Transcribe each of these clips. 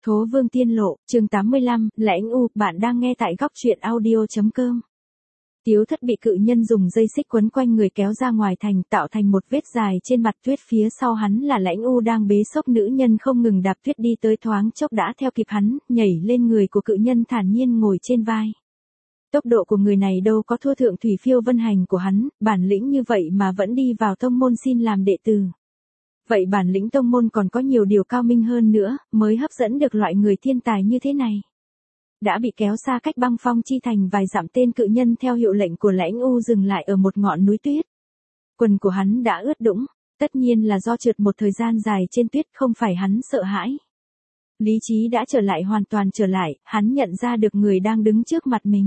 Thố Vương Tiên Lộ, chương 85, Lãnh U, bạn đang nghe tại góc truyện audio.com. Tiếu Thất bị cự nhân dùng dây xích quấn quanh người kéo ra ngoài thành, tạo thành một vết dài trên mặt tuyết. Phía sau hắn là Lãnh U đang bế xốc nữ nhân không ngừng đạp tuyết đi tới, thoáng chốc đã theo kịp hắn, nhảy lên người của cự nhân thản nhiên ngồi trên vai. Tốc độ của người này đâu có thua Thượng Thủy Phiêu Vân Hành của hắn, bản lĩnh như vậy mà vẫn đi vào tông môn xin làm đệ tử. Vậy bản lĩnh tông môn còn có nhiều điều cao minh hơn nữa, mới hấp dẫn được loại người thiên tài như thế này. Đã bị kéo xa cách băng phong chi thành vài dặm, tên cự nhân theo hiệu lệnh của Lãnh U dừng lại ở một ngọn núi tuyết. Quần của hắn đã ướt đũng, tất nhiên là do trượt một thời gian dài trên tuyết, không phải hắn sợ hãi. Lý trí đã trở lại, hoàn toàn trở lại, hắn nhận ra được người đang đứng trước mặt mình.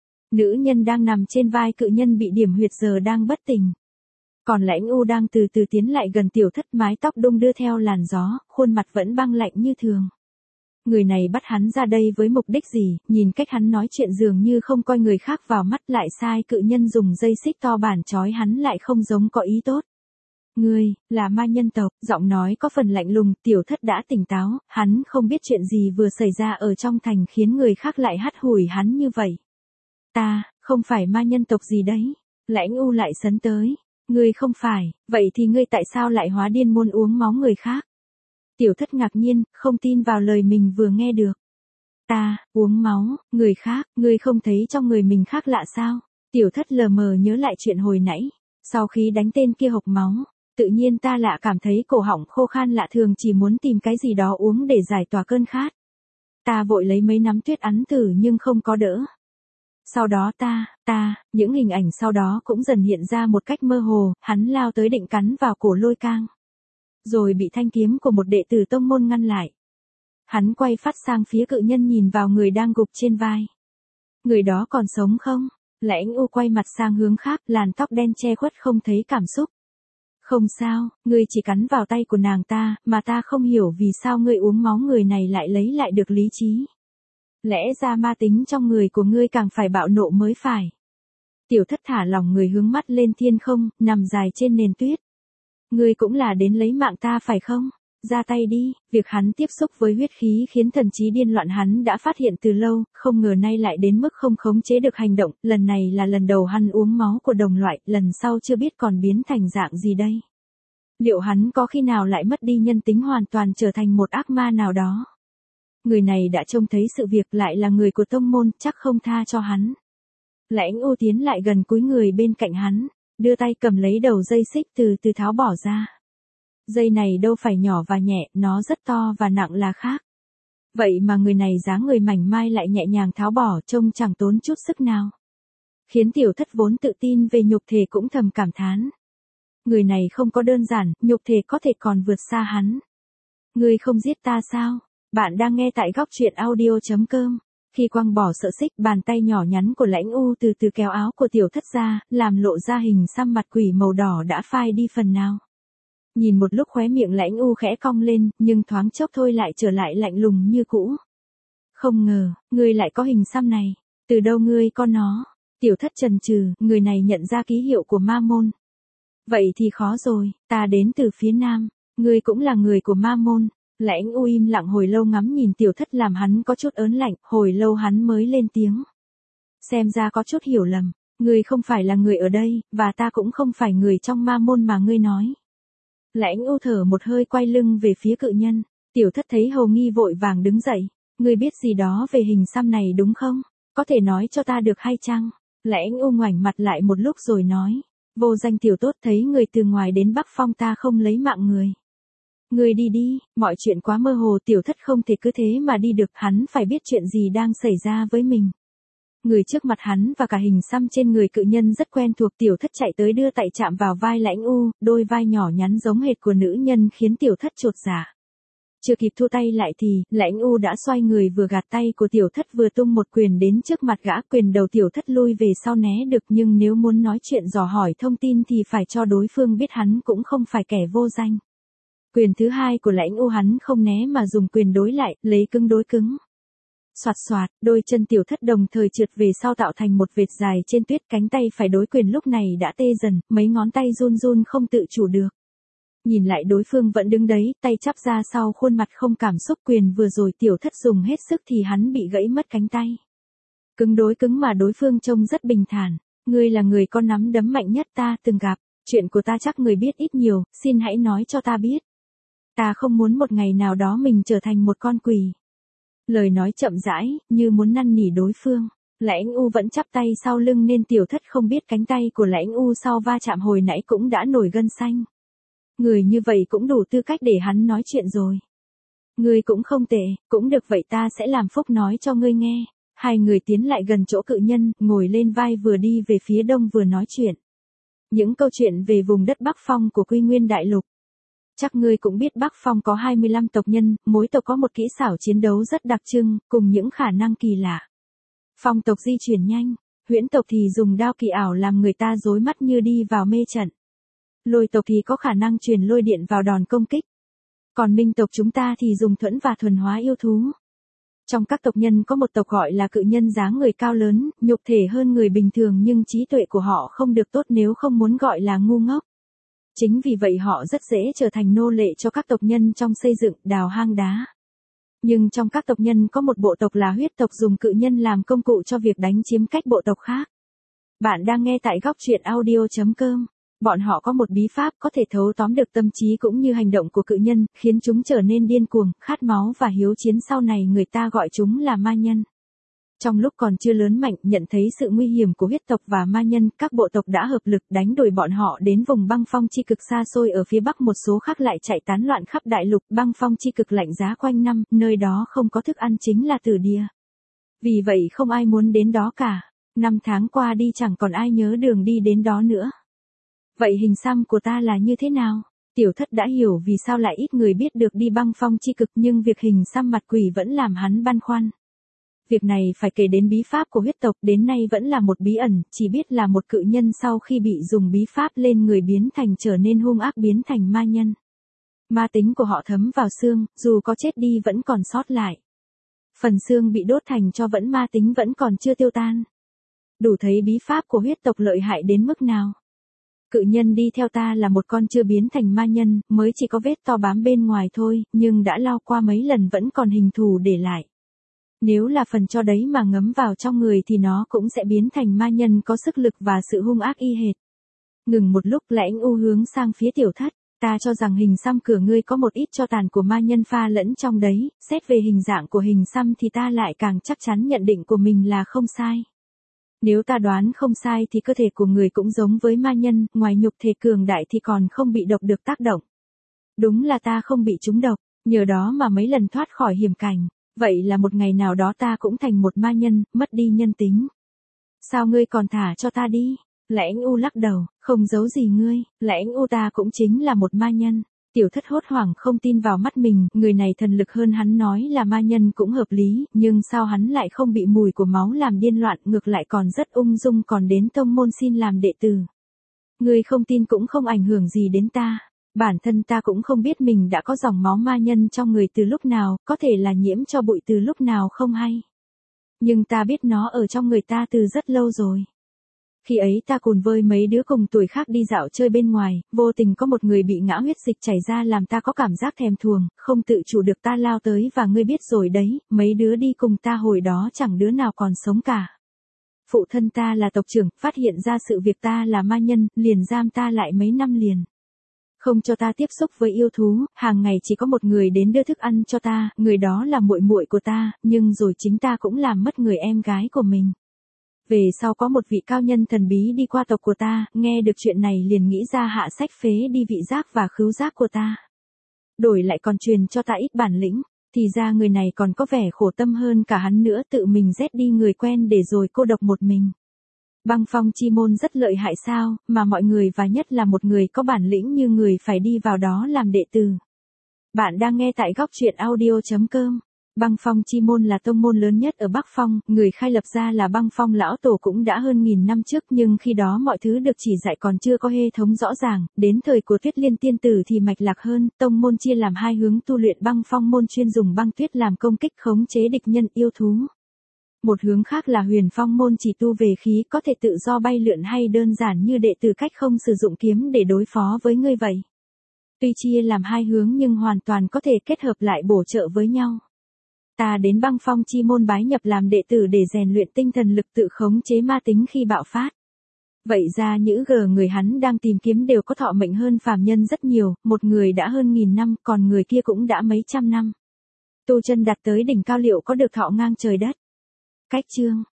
Nữ nhân đang nằm trên vai cự nhân bị điểm huyệt giờ đang bất tỉnh. Còn Lãnh U đang từ từ tiến lại gần Tiểu Thất, mái tóc đung đưa theo làn gió, khuôn mặt vẫn băng lạnh như thường. Người này bắt hắn ra đây với mục đích gì? Nhìn cách hắn nói chuyện dường như không coi người khác vào mắt, lại sai cự nhân dùng dây xích to bản trói hắn lại, không giống có ý tốt. Ngươi, là ma nhân tộc, giọng nói có phần lạnh lùng. Tiểu Thất đã tỉnh táo, hắn không biết chuyện gì vừa xảy ra ở trong thành khiến người khác lại hắt hủi hắn như vậy. Ta, không phải ma nhân tộc gì đấy. Lãnh U lại sấn tới. Ngươi không phải, vậy thì ngươi tại sao lại hóa điên muốn uống máu người khác? Tiểu Thất ngạc nhiên, không tin vào lời mình vừa nghe được. Ta, uống máu, người khác, ngươi không thấy trong người mình khác lạ sao? Tiểu Thất lờ mờ nhớ lại chuyện hồi nãy. Sau khi đánh tên kia hộc máu, tự nhiên ta lạ cảm thấy cổ họng khô khan lạ thường, chỉ muốn tìm cái gì đó uống để giải tỏa cơn khát. Ta vội lấy mấy nắm tuyết ắn thử nhưng không có đỡ. Sau đó những hình ảnh sau đó cũng dần hiện ra một cách mơ hồ, hắn lao tới định cắn vào cổ Lôi Cang. Rồi bị thanh kiếm của một đệ tử tông môn ngăn lại. Hắn quay phát sang phía cự nhân, nhìn vào người đang gục trên vai. Người đó còn sống không? Lãnh U quay mặt sang hướng khác, làn tóc đen che khuất không thấy cảm xúc. Không sao, ngươi chỉ cắn vào tay của nàng ta, mà ta không hiểu vì sao ngươi uống máu người này lại lấy lại được lý trí. Lẽ ra ma tính trong người của ngươi càng phải bạo nộ mới phải. Tiểu Thất thả lỏng người, hướng mắt lên thiên không, nằm dài trên nền tuyết. Ngươi cũng là đến lấy mạng ta phải không? Ra tay đi. Việc hắn tiếp xúc với huyết khí khiến thần trí điên loạn hắn đã phát hiện từ lâu, không ngờ nay lại đến mức không khống chế được hành động. Lần này là lần đầu hắn uống máu của đồng loại, lần sau chưa biết còn biến thành dạng gì đây. Liệu hắn có khi nào lại mất đi nhân tính, hoàn toàn trở thành một ác ma nào đó? Người này đã trông thấy sự việc, lại là người của tông môn, chắc không tha cho hắn. Lãnh U tiến lại gần, cúi người bên cạnh hắn, đưa tay cầm lấy đầu dây xích từ từ tháo bỏ ra. Dây này đâu phải nhỏ và nhẹ, nó rất to và nặng là khác. Vậy mà người này dáng người mảnh mai lại nhẹ nhàng tháo bỏ, trông chẳng tốn chút sức nào. Khiến Tiểu Thất vốn tự tin về nhục thể cũng thầm cảm thán. Người này không có đơn giản, nhục thể có thể còn vượt xa hắn. Ngươi không giết ta sao? Bạn đang nghe tại góc truyện audio.com. Khi quăng bỏ sợi xích, bàn tay nhỏ nhắn của Lãnh U từ từ kéo áo của Tiểu Thất ra, làm lộ ra hình xăm mặt quỷ màu đỏ đã phai đi phần nào. Nhìn một lúc khóe miệng Lãnh U khẽ cong lên, nhưng thoáng chốc thôi lại trở lại lạnh lùng như cũ. Không ngờ, ngươi lại có hình xăm này. Từ đâu ngươi có nó? Tiểu Thất chần chừ, người này nhận ra ký hiệu của ma môn. Vậy thì khó rồi, ta đến từ phía nam, ngươi cũng là người của ma môn. Lãnh U im lặng hồi lâu, ngắm nhìn Tiểu Thất làm hắn có chút ớn lạnh, hồi lâu hắn mới lên tiếng. Xem ra có chút hiểu lầm, ngươi không phải là người ở đây, và ta cũng không phải người trong ma môn mà ngươi nói. Lãnh U thở một hơi, quay lưng về phía cự nhân. Tiểu Thất thấy hầu nghi vội vàng đứng dậy. Ngươi biết gì đó về hình xăm này đúng không? Có thể nói cho ta được hay chăng? Lãnh U ngoảnh mặt lại một lúc rồi nói. Vô danh tiểu tốt, thấy người từ ngoài đến Bắc Phong, ta không lấy mạng người. Ngươi đi đi, mọi chuyện quá mơ hồ. Tiểu Thất không thể cứ thế mà đi được, hắn phải biết chuyện gì đang xảy ra với mình. Người trước mặt hắn và cả hình xăm trên người cự nhân rất quen thuộc. Tiểu Thất chạy tới, đưa tay chạm vào vai Lãnh U, đôi vai nhỏ nhắn giống hệt của nữ nhân khiến Tiểu Thất chột dạ. Chưa kịp thu tay lại thì, Lãnh U đã xoay người, vừa gạt tay của Tiểu Thất vừa tung một quyền đến trước mặt gã. Quyền đầu Tiểu Thất lui về sau né được, nhưng nếu muốn nói chuyện dò hỏi thông tin thì phải cho đối phương biết hắn cũng không phải kẻ vô danh. Quyền thứ hai của Lãnh U hắn không né mà dùng quyền đối lại, lấy cứng đối cứng. Soạt soạt, đôi chân Tiểu Thất đồng thời trượt về sau tạo thành một vệt dài trên tuyết, cánh tay phải đối quyền lúc này đã tê dần, mấy ngón tay run run không tự chủ được. Nhìn lại đối phương vẫn đứng đấy, tay chắp ra sau khuôn mặt không cảm xúc, quyền vừa rồi tiểu thất dùng hết sức thì hắn bị gãy mất cánh tay. Cứng đối cứng mà đối phương trông rất bình thản. Ngươi là người có nắm đấm mạnh nhất ta từng gặp, chuyện của ta chắc người biết ít nhiều, xin hãy nói cho ta biết. Ta không muốn một ngày nào đó mình trở thành một con quỷ. Lời nói chậm rãi, như muốn năn nỉ đối phương. Lãnh U vẫn chắp tay sau lưng nên tiểu thất không biết cánh tay của Lãnh U sau va chạm hồi nãy cũng đã nổi gân xanh. Người như vậy cũng đủ tư cách để hắn nói chuyện rồi. Ngươi cũng không tệ, cũng được vậy ta sẽ làm phúc nói cho ngươi nghe. Hai người tiến lại gần chỗ cự nhân, ngồi lên vai vừa đi về phía đông vừa nói chuyện. Những câu chuyện về vùng đất Bắc Phong của Quy Nguyên Đại Lục. Chắc ngươi cũng biết Bắc Phong có 25 tộc nhân, mỗi tộc có một kỹ xảo chiến đấu rất đặc trưng, cùng những khả năng kỳ lạ. Phong tộc di chuyển nhanh, huyễn tộc thì dùng đao kỳ ảo làm người ta rối mắt như đi vào mê trận. Lôi tộc thì có khả năng truyền lôi điện vào đòn công kích. Còn minh tộc chúng ta thì dùng thuẫn và thuần hóa yêu thú. Trong các tộc nhân có một tộc gọi là cự nhân, dáng người cao lớn, nhục thể hơn người bình thường nhưng trí tuệ của họ không được tốt, nếu không muốn gọi là ngu ngốc. Chính vì vậy họ rất dễ trở thành nô lệ cho các tộc nhân trong xây dựng, đào hang đá. Nhưng trong các tộc nhân có một bộ tộc là huyết tộc, dùng cự nhân làm công cụ cho việc đánh chiếm các bộ tộc khác. Bạn đang nghe tại góc truyện audio.com. Bọn họ có một bí pháp có thể thấu tóm được tâm trí cũng như hành động của cự nhân, khiến chúng trở nên điên cuồng, khát máu và hiếu chiến, sau này người ta gọi chúng là ma nhân. Trong lúc còn chưa lớn mạnh, nhận thấy sự nguy hiểm của huyết tộc và ma nhân, các bộ tộc đã hợp lực đánh đuổi bọn họ đến vùng băng phong chi cực xa xôi ở phía bắc, một số khác lại chạy tán loạn khắp đại lục. Băng phong chi cực lạnh giá quanh năm, nơi đó không có thức ăn, chính là tử địa. Vì vậy không ai muốn đến đó cả. 5 tháng qua đi chẳng còn ai nhớ đường đi đến đó nữa. Vậy hình xăm của ta là như thế nào? Tiểu thất đã hiểu vì sao lại ít người biết được đi băng phong chi cực, nhưng việc hình xăm mặt quỷ vẫn làm hắn băn khoăn. Việc này phải kể đến bí pháp của huyết tộc, đến nay vẫn là một bí ẩn, chỉ biết là một cự nhân sau khi bị dùng bí pháp lên người biến thành trở nên hung ác, biến thành ma nhân. Ma tính của họ thấm vào xương, dù có chết đi vẫn còn sót lại. Phần xương bị đốt thành tro vẫn ma tính vẫn còn chưa tiêu tan. Đủ thấy bí pháp của huyết tộc lợi hại đến mức nào. Cự nhân đi theo ta là một con chưa biến thành ma nhân, mới chỉ có vết to bám bên ngoài thôi, nhưng đã lao qua mấy lần vẫn còn hình thù để lại. Nếu là phần cho đấy mà ngấm vào trong người thì nó cũng sẽ biến thành ma nhân có sức lực và sự hung ác y hệt. Ngừng một lúc, Lãnh U hướng sang phía tiểu thất. Ta cho rằng hình xăm cửa ngươi có một ít tro tàn của ma nhân pha lẫn trong đấy, xét về hình dạng của hình xăm thì ta lại càng chắc chắn nhận định của mình là không sai. Nếu ta đoán không sai thì cơ thể của người cũng giống với ma nhân, ngoài nhục thể cường đại thì còn không bị độc được tác động. Đúng là ta không bị trúng độc, nhờ đó mà mấy lần thoát khỏi hiểm cảnh. Vậy là một ngày nào đó ta cũng thành một ma nhân, mất đi nhân tính. Sao ngươi còn thả cho ta đi? Lãnh U lắc đầu, không giấu gì ngươi, Lãnh U ta cũng chính là một ma nhân. Tiểu thất hốt hoảng không tin vào mắt mình, người này thần lực hơn hắn, nói là ma nhân cũng hợp lý, nhưng sao hắn lại không bị mùi của máu làm điên loạn, ngược lại còn rất ung dung, còn đến tông môn xin làm đệ tử. Ngươi không tin cũng không ảnh hưởng gì đến ta. Bản thân ta cũng không biết mình đã có dòng máu ma nhân trong người từ lúc nào, có thể là nhiễm cho bụi từ lúc nào không hay. Nhưng ta biết nó ở trong người ta từ rất lâu rồi. Khi ấy ta cùng với mấy đứa cùng tuổi khác đi dạo chơi bên ngoài, vô tình có một người bị ngã huyết dịch chảy ra làm ta có cảm giác thèm thuồng, không tự chủ được ta lao tới và ngươi biết rồi đấy, mấy đứa đi cùng ta hồi đó chẳng đứa nào còn sống cả. Phụ thân ta là tộc trưởng, phát hiện ra sự việc ta là ma nhân, liền giam ta lại mấy năm liền. Không cho ta tiếp xúc với yêu thú, hàng ngày chỉ có một người đến đưa thức ăn cho ta, người đó là muội muội của ta, nhưng rồi chính ta cũng làm mất người em gái của mình. Về sau có một vị cao nhân thần bí đi qua tộc của ta, nghe được chuyện này liền nghĩ ra hạ sách phế đi vị giác và khứu giác của ta. Đổi lại còn truyền cho ta ít bản lĩnh, thì ra người này còn có vẻ khổ tâm hơn cả hắn nữa, tự mình giết đi người quen để rồi cô độc một mình. Băng phong chi môn rất lợi hại sao, mà mọi người và nhất là một người có bản lĩnh như người phải đi vào đó làm đệ tử. Bạn đang nghe tại góc truyện audio.com. Băng phong chi môn là tông môn lớn nhất ở Bắc Phong, người khai lập ra là băng phong lão tổ cũng đã hơn 1000 năm trước, nhưng khi đó mọi thứ được chỉ dạy còn chưa có hệ thống rõ ràng, đến thời của Tuyết Liên tiên tử thì mạch lạc hơn, tông môn chia làm hai hướng tu luyện, băng phong môn chuyên dùng băng tuyết làm công kích khống chế địch nhân yêu thú. Một hướng khác là huyền phong môn chỉ tu về khí, có thể tự do bay lượn hay đơn giản như đệ tử cách không sử dụng kiếm để đối phó với ngươi vậy. Tuy chia làm hai hướng nhưng hoàn toàn có thể kết hợp lại bổ trợ với nhau. Ta đến Băng Phong Chi môn bái nhập làm đệ tử để rèn luyện tinh thần lực tự khống chế ma tính khi bạo phát. Vậy ra những người hắn đang tìm kiếm đều có thọ mệnh hơn phàm nhân rất nhiều, một người đã hơn 1000 năm, còn người kia cũng đã mấy trăm năm. Tu chân đạt tới đỉnh cao liệu có được thọ ngang trời đất. Cách chương